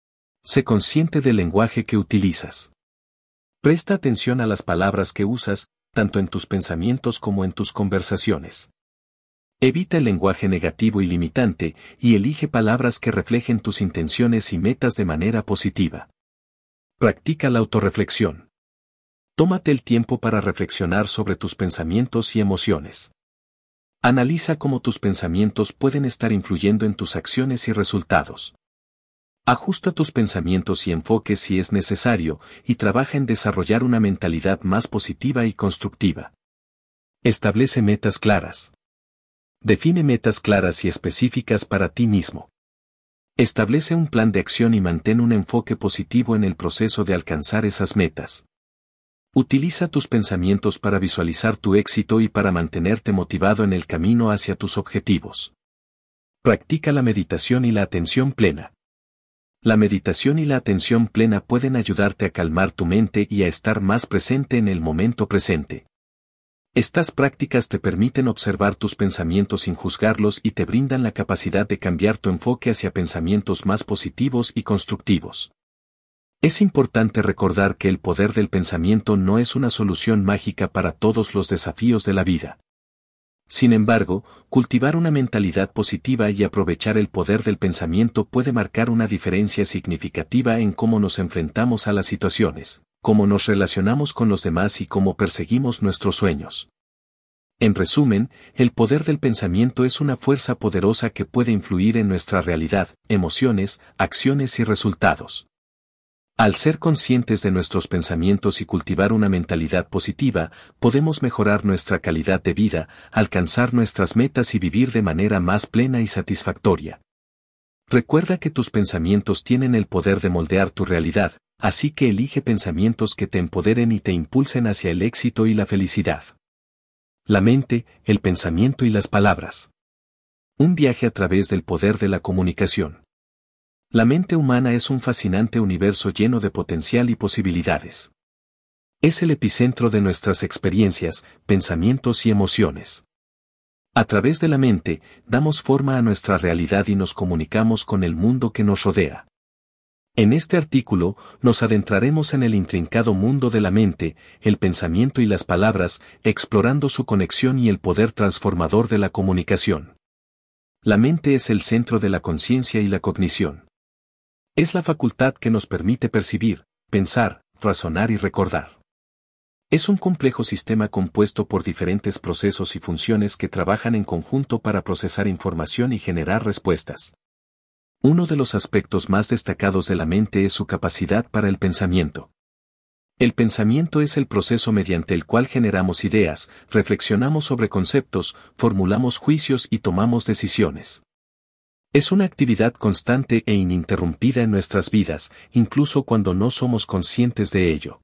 Sé consciente del lenguaje que utilizas. Presta atención a las palabras que usas, tanto en tus pensamientos como en tus conversaciones. Evita el lenguaje negativo y limitante, y elige palabras que reflejen tus intenciones y metas de manera positiva. Practica la autorreflexión. Tómate el tiempo para reflexionar sobre tus pensamientos y emociones. Analiza cómo tus pensamientos pueden estar influyendo en tus acciones y resultados. Ajusta tus pensamientos y enfoques si es necesario, y trabaja en desarrollar una mentalidad más positiva y constructiva. Establece metas claras. Define metas claras y específicas para ti mismo. Establece un plan de acción y mantén un enfoque positivo en el proceso de alcanzar esas metas. Utiliza tus pensamientos para visualizar tu éxito y para mantenerte motivado en el camino hacia tus objetivos. Practica la meditación y la atención plena. La meditación y la atención plena pueden ayudarte a calmar tu mente y a estar más presente en el momento presente. Estas prácticas te permiten observar tus pensamientos sin juzgarlos y te brindan la capacidad de cambiar tu enfoque hacia pensamientos más positivos y constructivos. Es importante recordar que el poder del pensamiento no es una solución mágica para todos los desafíos de la vida. Sin embargo, cultivar una mentalidad positiva y aprovechar el poder del pensamiento puede marcar una diferencia significativa en cómo nos enfrentamos a las situaciones, cómo nos relacionamos con los demás y cómo perseguimos nuestros sueños. En resumen, el poder del pensamiento es una fuerza poderosa que puede influir en nuestra realidad, emociones, acciones y resultados. Al ser conscientes de nuestros pensamientos y cultivar una mentalidad positiva, podemos mejorar nuestra calidad de vida, alcanzar nuestras metas y vivir de manera más plena y satisfactoria. Recuerda que tus pensamientos tienen el poder de moldear tu realidad, así que elige pensamientos que te empoderen y te impulsen hacia el éxito y la felicidad. La mente, el pensamiento y las palabras. Un viaje a través del poder de la comunicación. La mente humana es un fascinante universo lleno de potencial y posibilidades. Es el epicentro de nuestras experiencias, pensamientos y emociones. A través de la mente, damos forma a nuestra realidad y nos comunicamos con el mundo que nos rodea. En este artículo, nos adentraremos en el intrincado mundo de la mente, el pensamiento y las palabras, explorando su conexión y el poder transformador de la comunicación. La mente es el centro de la conciencia y la cognición. Es la facultad que nos permite percibir, pensar, razonar y recordar. Es un complejo sistema compuesto por diferentes procesos y funciones que trabajan en conjunto para procesar información y generar respuestas. Uno de los aspectos más destacados de la mente es su capacidad para el pensamiento. El pensamiento es el proceso mediante el cual generamos ideas, reflexionamos sobre conceptos, formulamos juicios y tomamos decisiones. Es una actividad constante e ininterrumpida en nuestras vidas, incluso cuando no somos conscientes de ello.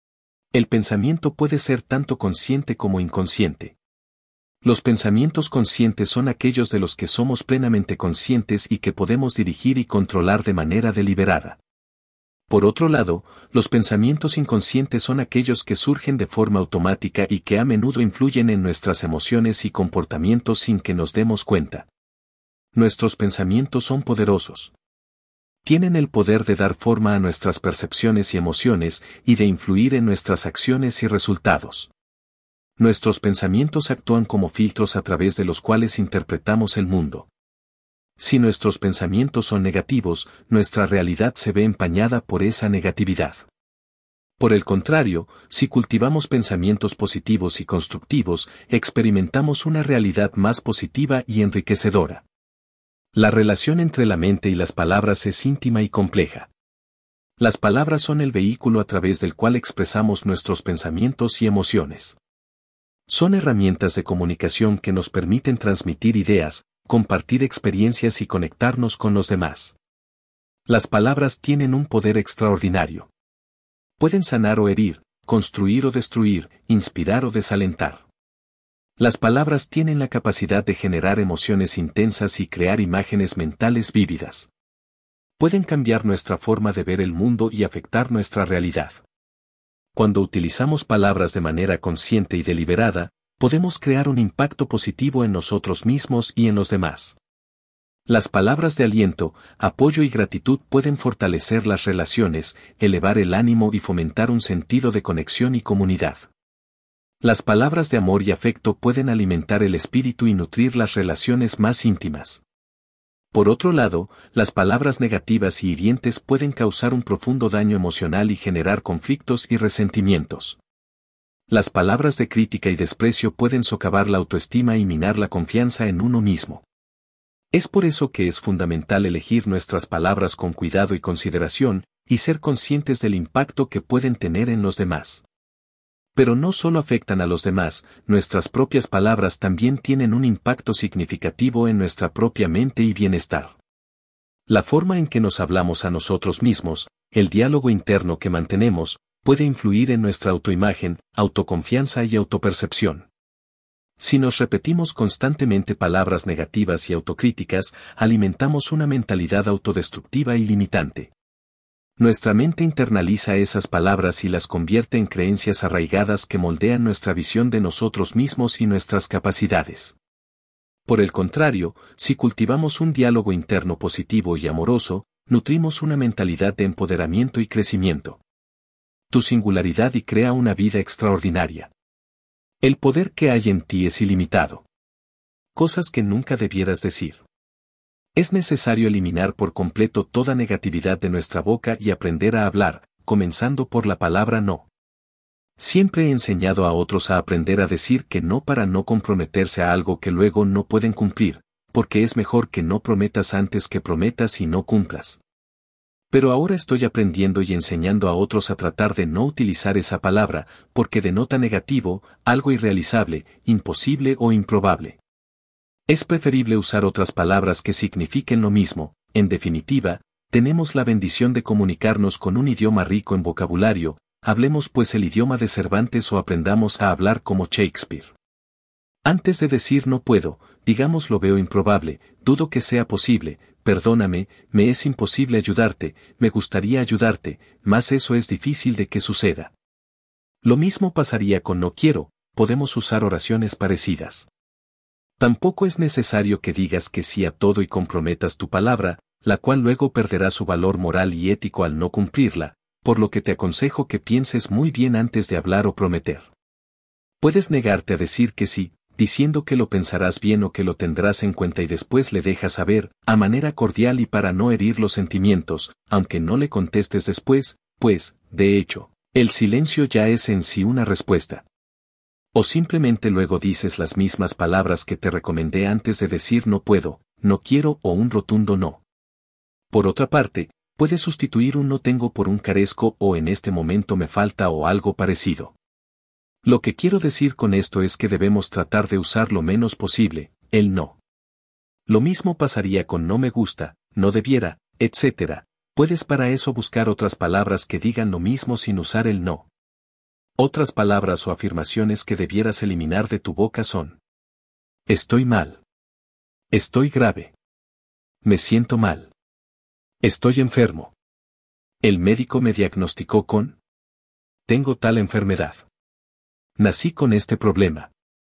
El pensamiento puede ser tanto consciente como inconsciente. Los pensamientos conscientes son aquellos de los que somos plenamente conscientes y que podemos dirigir y controlar de manera deliberada. Por otro lado, los pensamientos inconscientes son aquellos que surgen de forma automática y que a menudo influyen en nuestras emociones y comportamientos sin que nos demos cuenta. Nuestros pensamientos son poderosos. Tienen el poder de dar forma a nuestras percepciones y emociones y de influir en nuestras acciones y resultados. Nuestros pensamientos actúan como filtros a través de los cuales interpretamos el mundo. Si nuestros pensamientos son negativos, nuestra realidad se ve empañada por esa negatividad. Por el contrario, si cultivamos pensamientos positivos y constructivos, experimentamos una realidad más positiva y enriquecedora. La relación entre la mente y las palabras es íntima y compleja. Las palabras son el vehículo a través del cual expresamos nuestros pensamientos y emociones. Son herramientas de comunicación que nos permiten transmitir ideas, compartir experiencias y conectarnos con los demás. Las palabras tienen un poder extraordinario. Pueden sanar o herir, construir o destruir, inspirar o desalentar. Las palabras tienen la capacidad de generar emociones intensas y crear imágenes mentales vívidas. Pueden cambiar nuestra forma de ver el mundo y afectar nuestra realidad. Cuando utilizamos palabras de manera consciente y deliberada, podemos crear un impacto positivo en nosotros mismos y en los demás. Las palabras de aliento, apoyo y gratitud pueden fortalecer las relaciones, elevar el ánimo y fomentar un sentido de conexión y comunidad. Las palabras de amor y afecto pueden alimentar el espíritu y nutrir las relaciones más íntimas. Por otro lado, las palabras negativas y hirientes pueden causar un profundo daño emocional y generar conflictos y resentimientos. Las palabras de crítica y desprecio pueden socavar la autoestima y minar la confianza en uno mismo. Es por eso que es fundamental elegir nuestras palabras con cuidado y consideración, y ser conscientes del impacto que pueden tener en los demás. Pero no solo afectan a los demás, nuestras propias palabras también tienen un impacto significativo en nuestra propia mente y bienestar. La forma en que nos hablamos a nosotros mismos, el diálogo interno que mantenemos, puede influir en nuestra autoimagen, autoconfianza y autopercepción. Si nos repetimos constantemente palabras negativas y autocríticas, alimentamos una mentalidad autodestructiva y limitante. Nuestra mente internaliza esas palabras y las convierte en creencias arraigadas que moldean nuestra visión de nosotros mismos y nuestras capacidades. Por el contrario, si cultivamos un diálogo interno positivo y amoroso, nutrimos una mentalidad de empoderamiento y crecimiento. Tu singularidad y crea una vida extraordinaria. El poder que hay en ti es ilimitado. Cosas que nunca debieras decir. Es necesario eliminar por completo toda negatividad de nuestra boca y aprender a hablar, comenzando por la palabra no. Siempre he enseñado a otros a aprender a decir que no para no comprometerse a algo que luego no pueden cumplir, porque es mejor que no prometas antes que prometas y no cumplas. Pero ahora estoy aprendiendo y enseñando a otros a tratar de no utilizar esa palabra, porque denota negativo, algo irrealizable, imposible o improbable. Es preferible usar otras palabras que signifiquen lo mismo. En definitiva, tenemos la bendición de comunicarnos con un idioma rico en vocabulario, hablemos pues el idioma de Cervantes o aprendamos a hablar como Shakespeare. Antes de decir no puedo, digamos lo veo improbable, dudo que sea posible, perdóname, me es imposible ayudarte, me gustaría ayudarte, mas eso es difícil de que suceda. Lo mismo pasaría con no quiero, podemos usar oraciones parecidas. Tampoco es necesario que digas que sí a todo y comprometas tu palabra, la cual luego perderá su valor moral y ético al no cumplirla, por lo que te aconsejo que pienses muy bien antes de hablar o prometer. Puedes negarte a decir que sí, diciendo que lo pensarás bien o que lo tendrás en cuenta y después le dejas saber, a manera cordial y para no herir los sentimientos, aunque no le contestes después, pues, de hecho, el silencio ya es en sí una respuesta. O simplemente luego dices las mismas palabras que te recomendé antes de decir no puedo, no quiero o un rotundo no. Por otra parte, puedes sustituir un no tengo por un carezco o en este momento me falta o algo parecido. Lo que quiero decir con esto es que debemos tratar de usar lo menos posible, el no. Lo mismo pasaría con no me gusta, no debiera, etc. Puedes para eso buscar otras palabras que digan lo mismo sin usar el no. Otras palabras o afirmaciones que debieras eliminar de tu boca son: estoy mal. Estoy grave. Me siento mal. Estoy enfermo. El médico me diagnosticó con: tengo tal enfermedad. Nací con este problema.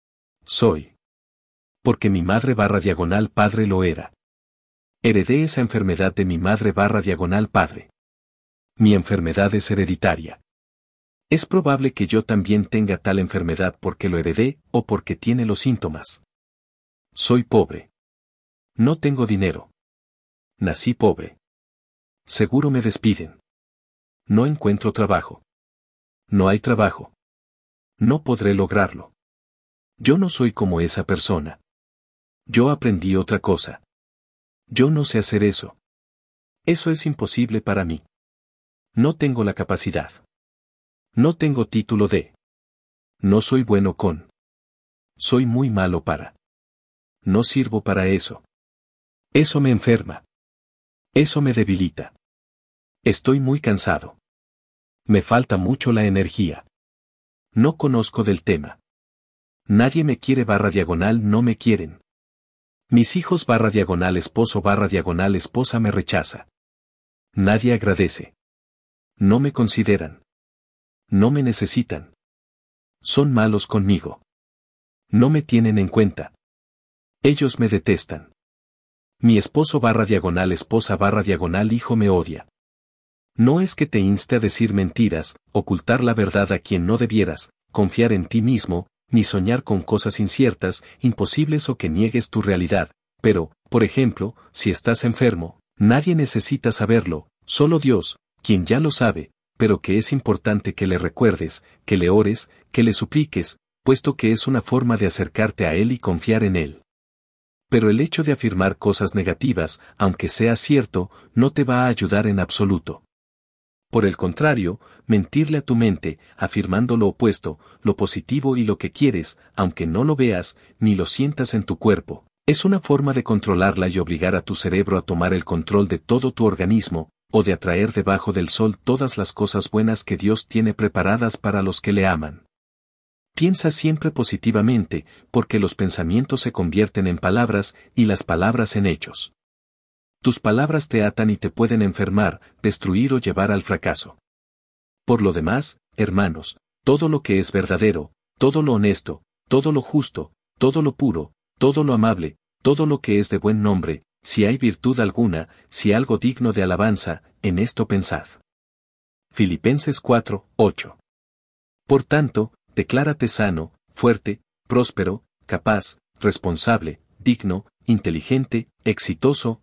Soy. Porque mi madre / padre lo era. Heredé esa enfermedad de mi madre / padre. Mi enfermedad es hereditaria. Es probable que yo también tenga tal enfermedad porque lo heredé o porque tiene los síntomas. Soy pobre. No tengo dinero. Nací pobre. Seguro me despiden. No encuentro trabajo. No hay trabajo. No podré lograrlo. Yo no soy como esa persona. Yo aprendí otra cosa. Yo no sé hacer eso. Eso es imposible para mí. No tengo la capacidad. No tengo título de. No soy bueno con. Soy muy malo para. No sirvo para eso. Eso me enferma. Eso me debilita. Estoy muy cansado. Me falta mucho la energía. No conozco del tema. Nadie me quiere / no me quieren. Mis hijos / esposo / esposa me rechaza. Nadie agradece. No me consideran. No me necesitan. Son malos conmigo. No me tienen en cuenta. Ellos me detestan. Mi esposo / esposa / hijo me odia. No es que te inste a decir mentiras, ocultar la verdad a quien no debieras, confiar en ti mismo, ni soñar con cosas inciertas, imposibles o que niegues tu realidad, pero, por ejemplo, si estás enfermo, nadie necesita saberlo, solo Dios, quien ya lo sabe, pero que es importante que le recuerdes, que le ores, que le supliques, puesto que es una forma de acercarte a Él y confiar en Él. Pero el hecho de afirmar cosas negativas, aunque sea cierto, no te va a ayudar en absoluto. Por el contrario, mentirle a tu mente, afirmando lo opuesto, lo positivo y lo que quieres, aunque no lo veas, ni lo sientas en tu cuerpo, es una forma de controlarla y obligar a tu cerebro a tomar el control de todo tu organismo, o de atraer debajo del sol todas las cosas buenas que Dios tiene preparadas para los que le aman. Piensa siempre positivamente, porque los pensamientos se convierten en palabras y las palabras en hechos. Tus palabras te atan y te pueden enfermar, destruir o llevar al fracaso. Por lo demás, hermanos, todo lo que es verdadero, todo lo honesto, todo lo justo, todo lo puro, todo lo amable, todo lo que es de buen nombre, si hay virtud alguna, si algo digno de alabanza, en esto pensad. Filipenses 4:8. Por tanto, declárate sano, fuerte, próspero, capaz, responsable, digno, inteligente, exitoso.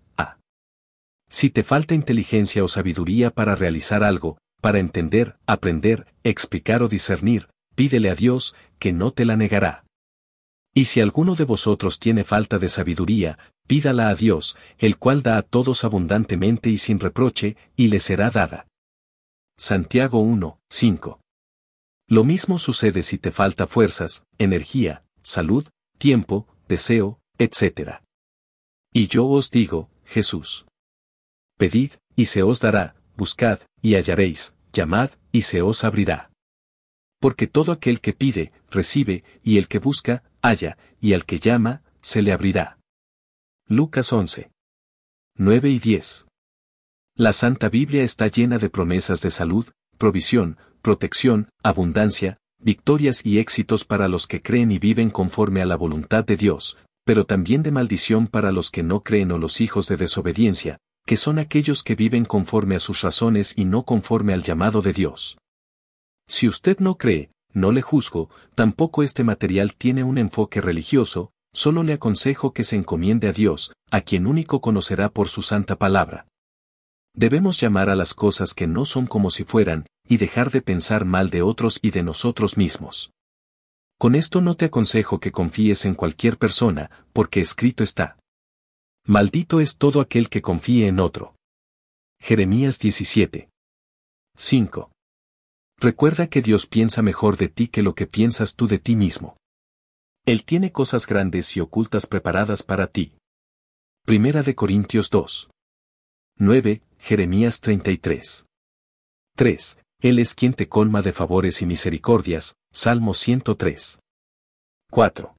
Si te falta inteligencia o sabiduría para realizar algo, para entender, aprender, explicar o discernir, pídele a Dios, que no te la negará. Y si alguno de vosotros tiene falta de sabiduría, pídala a Dios, el cual da a todos abundantemente y sin reproche, y le será dada. Santiago 1, 5. Lo mismo sucede si te falta fuerzas, energía, salud, tiempo, deseo, etc. Y yo os digo, Jesús. Pedid, y se os dará, buscad, y hallaréis, llamad, y se os abrirá. Porque todo aquel que pide, recibe, y el que busca, halla, y al que llama, se le abrirá. Lucas 11. 9 y 10. La Santa Biblia está llena de promesas de salud, provisión, protección, abundancia, victorias y éxitos para los que creen y viven conforme a la voluntad de Dios, pero también de maldición para los que no creen o los hijos de desobediencia, que son aquellos que viven conforme a sus razones y no conforme al llamado de Dios. Si usted no cree, no le juzgo, tampoco este material tiene un enfoque religioso, solo le aconsejo que se encomiende a Dios, a quien único conocerá por su santa palabra. Debemos llamar a las cosas que no son como si fueran, y dejar de pensar mal de otros y de nosotros mismos. Con esto no te aconsejo que confíes en cualquier persona, porque escrito está. Maldito es todo aquel que confíe en otro. Jeremías 17. 5. Recuerda que Dios piensa mejor de ti que lo que piensas tú de ti mismo. Él tiene cosas grandes y ocultas preparadas para ti. Primera de Corintios 2. 9, Jeremías 33. 3. Él es quien te colma de favores y misericordias, Salmo 103. 4.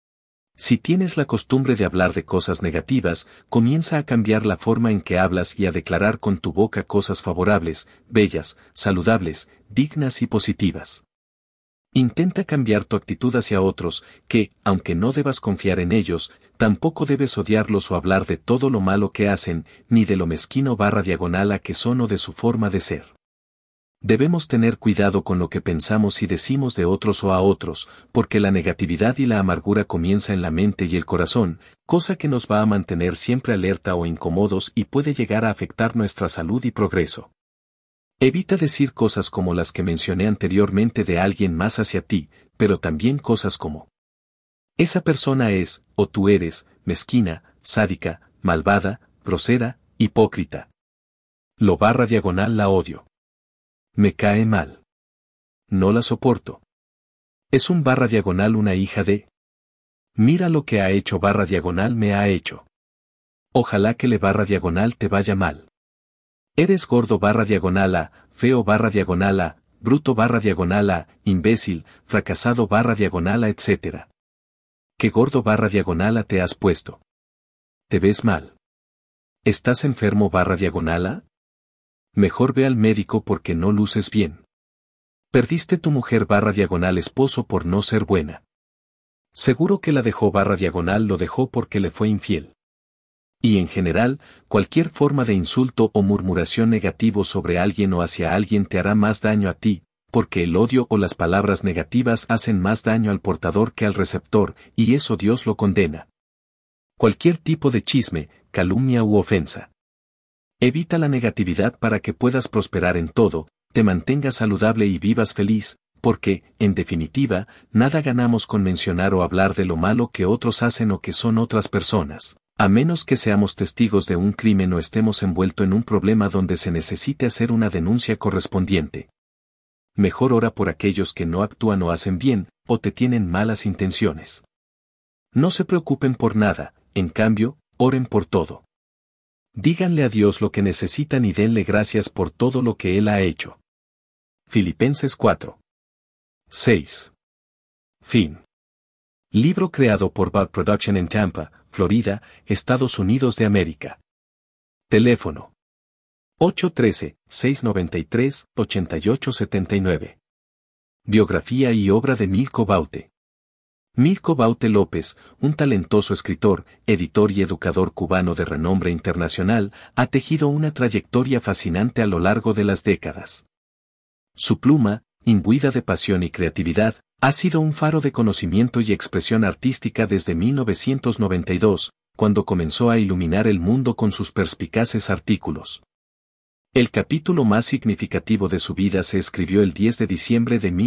Si tienes la costumbre de hablar de cosas negativas, comienza a cambiar la forma en que hablas y a declarar con tu boca cosas favorables, bellas, saludables, dignas y positivas. Intenta cambiar tu actitud hacia otros, que, aunque no debas confiar en ellos, tampoco debes odiarlos o hablar de todo lo malo que hacen, ni de lo mezquino / a que son o de su forma de ser. Debemos tener cuidado con lo que pensamos y decimos de otros o a otros, porque la negatividad y la amargura comienza en la mente y el corazón, cosa que nos va a mantener siempre alerta o incómodos y puede llegar a afectar nuestra salud y progreso. Evita decir cosas como las que mencioné anteriormente de alguien más hacia ti, pero también cosas como: esa persona es, o tú eres, mezquina, sádica, malvada, grosera, hipócrita. Lo / la odio. Me cae mal. No la soporto. Es un / una hija de. Mira lo que ha hecho / me ha hecho. Ojalá que le / te vaya mal. Eres gordo / a, feo / a, bruto / a, imbécil, fracasado / a, etc. ¿Qué gordo / a te has puesto? ¿Te ves mal? ¿Estás enfermo / a? Mejor ve al médico porque no luces bien. Perdiste tu mujer / esposo por no ser buena. Seguro que la dejó / lo dejó porque le fue infiel. Y en general, cualquier forma de insulto o murmuración negativo sobre alguien o hacia alguien te hará más daño a ti, porque el odio o las palabras negativas hacen más daño al portador que al receptor, y eso Dios lo condena. Cualquier tipo de chisme, calumnia u ofensa. Evita la negatividad para que puedas prosperar en todo, te mantengas saludable y vivas feliz, porque, en definitiva, nada ganamos con mencionar o hablar de lo malo que otros hacen o que son otras personas, a menos que seamos testigos de un crimen o estemos envueltos en un problema donde se necesite hacer una denuncia correspondiente. Mejor ora por aquellos que no actúan o hacen bien, o te tienen malas intenciones. No se preocupen por nada, en cambio, oren por todo. Díganle a Dios lo que necesitan y denle gracias por todo lo que Él ha hecho. Filipenses 4. 6. Fin. Libro creado por Bud Production en Tampa, Florida, Estados Unidos de América. Teléfono: 813-693-8879. Biografía y obra de Milko Baute. Milko Baute López, un talentoso escritor, editor y educador cubano de renombre internacional, ha tejido una trayectoria fascinante a lo largo de las décadas. Su pluma, imbuida de pasión y creatividad, ha sido un faro de conocimiento y expresión artística desde 1992, cuando comenzó a iluminar el mundo con sus perspicaces artículos. El capítulo más significativo de su vida se escribió el 10 de diciembre de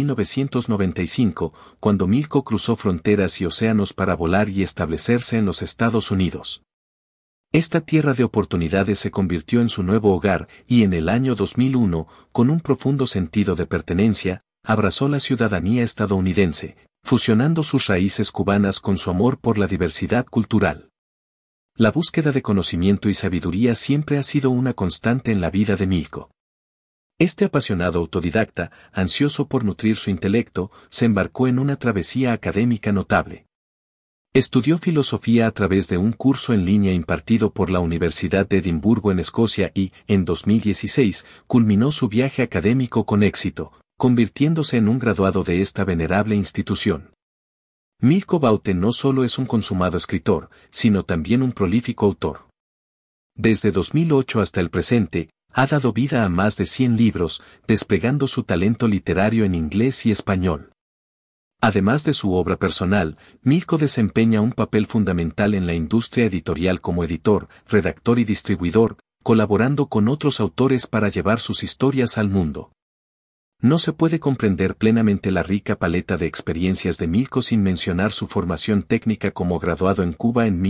1995, cuando Milko cruzó fronteras y océanos para volar y establecerse en los Estados Unidos. Esta tierra de oportunidades se convirtió en su nuevo hogar y en el año 2001, con un profundo sentido de pertenencia, abrazó la ciudadanía estadounidense, fusionando sus raíces cubanas con su amor por la diversidad cultural. La búsqueda de conocimiento y sabiduría siempre ha sido una constante en la vida de Milko. Este apasionado autodidacta, ansioso por nutrir su intelecto, se embarcó en una travesía académica notable. Estudió filosofía a través de un curso en línea impartido por la Universidad de Edimburgo en Escocia y, en 2016, culminó su viaje académico con éxito, convirtiéndose en un graduado de esta venerable institución. Milko Baute no solo es un consumado escritor, sino también un prolífico autor. Desde 2008 hasta el presente, ha dado vida a más de 100 libros, desplegando su talento literario en inglés y español. Además de su obra personal, Milko desempeña un papel fundamental en la industria editorial como editor, redactor y distribuidor, colaborando con otros autores para llevar sus historias al mundo. No se puede comprender plenamente la rica paleta de experiencias de Milko sin mencionar su formación técnica como graduado en Cuba en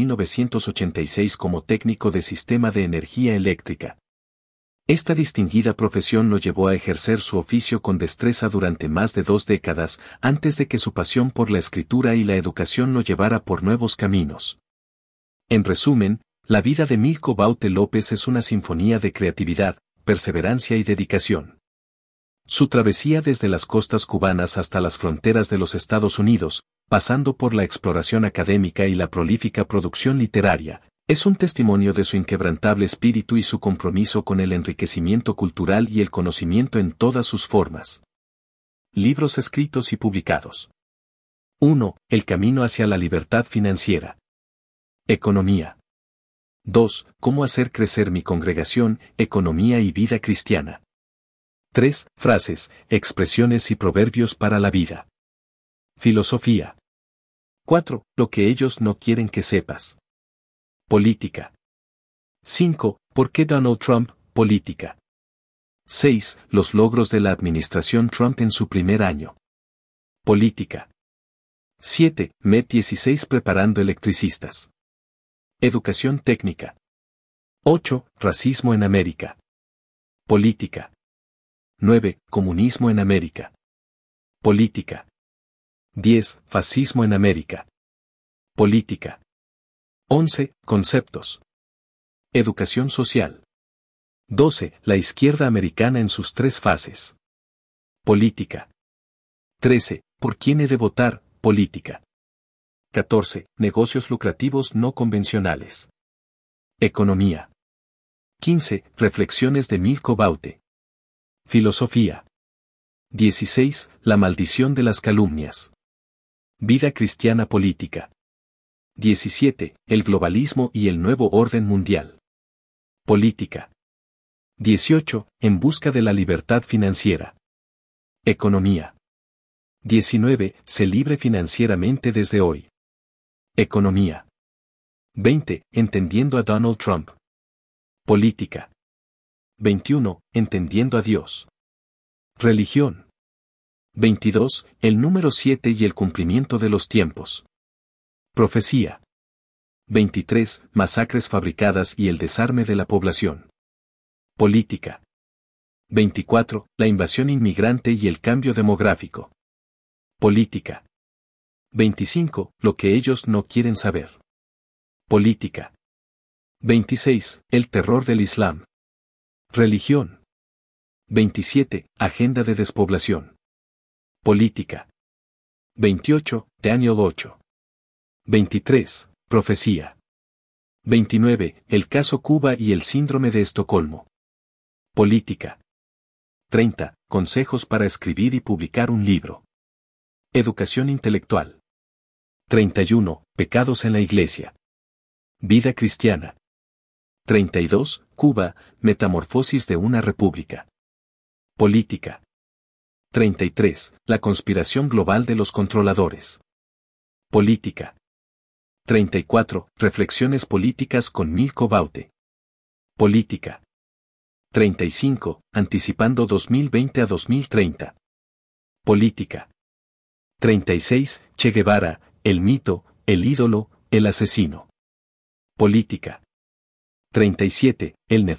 1986 como técnico de sistema de energía eléctrica. Esta distinguida profesión lo llevó a ejercer su oficio con destreza durante más de 2 décadas, antes de que su pasión por la escritura y la educación lo llevara por nuevos caminos. En resumen, la vida de Milko Baute López es una sinfonía de creatividad, perseverancia y dedicación. Su travesía desde las costas cubanas hasta las fronteras de los Estados Unidos, pasando por la exploración académica y la prolífica producción literaria, es un testimonio de su inquebrantable espíritu y su compromiso con el enriquecimiento cultural y el conocimiento en todas sus formas. Libros escritos y publicados. 1. El camino hacia la libertad financiera. Economía. 2. Cómo hacer crecer mi congregación, economía y vida cristiana. 3. Frases, expresiones y proverbios para la vida. Filosofía. 4. Lo que ellos no quieren que sepas. Política. 5. ¿Por qué Donald Trump? Política. 6. Los logros de la administración Trump en su primer año. Política. 7. MED 16 preparando electricistas. Educación técnica. 8. Racismo en América. Política. 9. Comunismo en América. Política. 10. Fascismo en América. Política. 11. Conceptos. Educación social. 12. La izquierda americana en sus 3 fases. Política. 13. ¿Por quién he de votar? Política. 14. Negocios lucrativos no convencionales. Economía. 15. Reflexiones de Milko Baute. Filosofía. 16. La maldición de las calumnias. Vida cristiana política. 17. El globalismo y el nuevo orden mundial. Política. 18. En busca de la libertad financiera. Economía. 19. Sé libre financieramente desde hoy. Economía. 20. Entendiendo a Donald Trump. Política. 21. Entendiendo a Dios. Religión. 22. El número 7 y el cumplimiento de los tiempos. Profecía. 23. Masacres fabricadas y el desarme de la población. Política. 24. La invasión inmigrante y el cambio demográfico. Política. 25. Lo que ellos no quieren saber. Política. 26. El terror del Islam. Religión. 27. Agenda de despoblación. Política. 28. Daniel 8. 23. Profecía. 29. El caso Cuba y el síndrome de Estocolmo. Política. 30. Consejos para escribir y publicar un libro. Educación intelectual. 31. Pecados en la Iglesia. Vida cristiana. 32. Cuba, metamorfosis de una república. Política. 33. La conspiración global de los controladores. Política. 34. Reflexiones políticas con Milko Baute. Política. 35. Anticipando 2020 a 2030. Política. 36. Che Guevara, el mito, el ídolo, el asesino. Política. 37. El